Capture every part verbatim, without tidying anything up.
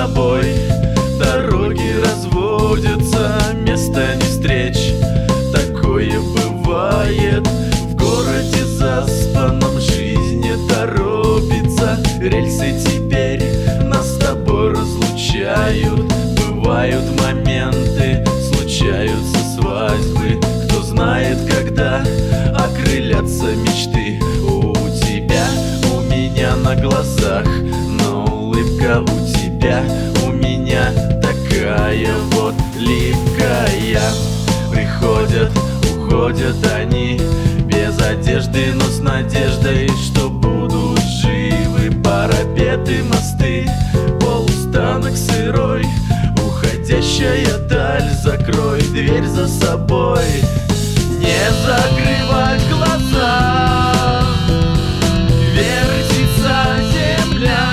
тобой. Дороги разводятся, места не встреч. Такое бывает в городе заспанном, жизнь не торопится. Рельсы теперь нас с тобой разлучают. Бывают моменты, случаются свадьбы. Кто знает, когда окрылятся мечты. У тебя, у меня на глазах, но улыбка у тебя, у меня такая вот липкая. Приходят, уходят они без одежды, но с надеждой, что будут живы. Парапеты, мосты, полустанок сырой, уходящая даль, закрой дверь за собой. Не закрывать глаза, вертится земля.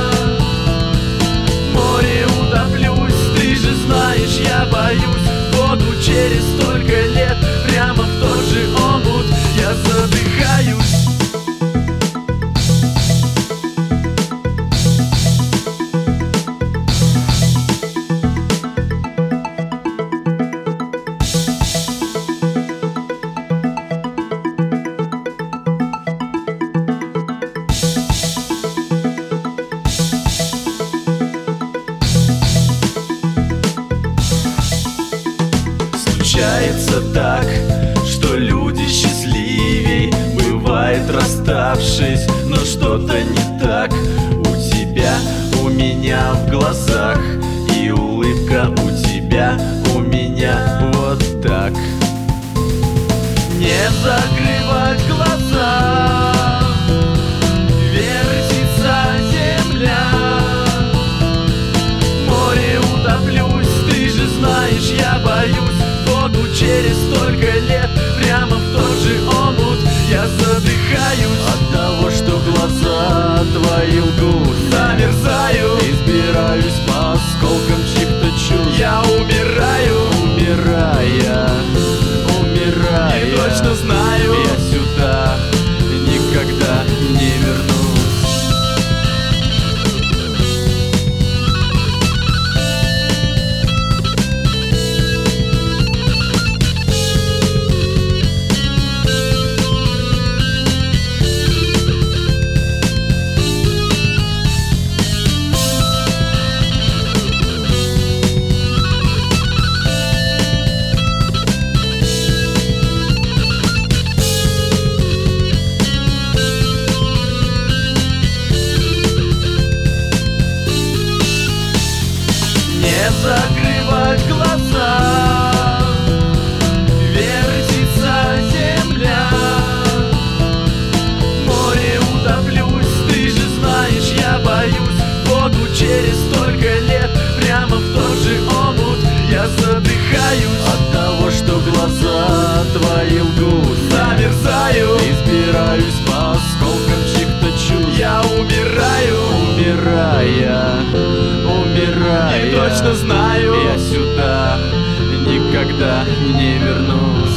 В море утоплюсь, ты же знаешь, я боюсь. Воду через столько лет прямо в тот же омут я задыхаюсь. Случается так, что люди счастливей бывает, расставшись, но что-то не так. У тебя, у меня в глазах, и улыбка у тебя, у меня вот так. Не закрывать глаза, вертится земля. В море утоплюсь, ты же знаешь, я боюсь. Воду через столько лет прямо в тот же омут я задыхаюсь. От того, что глаза твои лгут, замерзаю, избираюсь по осколкам чьих-то чувств. Я умираю, умирая, умирая. И точно знаю, я сюда никогда не вернусь. Не закрывать глаза, вертится земля. В море утоплюсь, ты же знаешь, я боюсь. Воду через столько лет прямо в тот же омут я задыхаюсь. От того, что глаза твои лгут, замерзаю, избираюсь по осколкам чьих-то чувств. Я умираю, умирая, умирая. И точно знаю, я сюда никогда не вернусь.